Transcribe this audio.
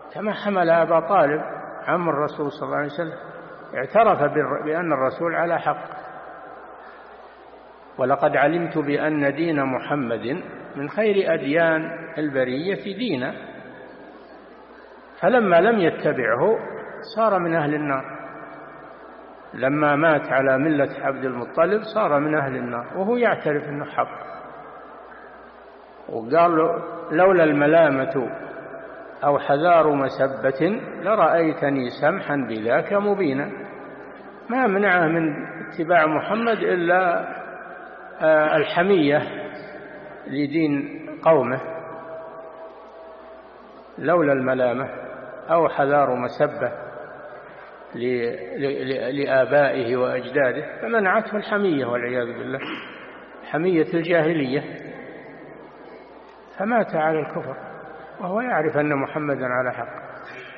كما حمل أبا طالب عم الرسول صلى الله عليه وسلم، اعترف بأن الرسول على حق. ولقد علمت بأن دين محمد من خير أديان البرية دينا، فلما لم يتبعه صار من أهل النار. لما مات على ملة عبد المطلب صار من أهل النار وهو يعترف أنه حق. وقال لولا الملامة أو حذار مسبة لرأيتني سمحا بذاك مبينا. ما منعه من اتباع محمد إلا الحمية لدين قومه، لولا الملامة أو حذار مسبة لآبائه وأجداده فمنعته الحمية والعياذ بالله، حمية الجاهلية، فمات على الكفر وهو يعرف أن محمدا على حق.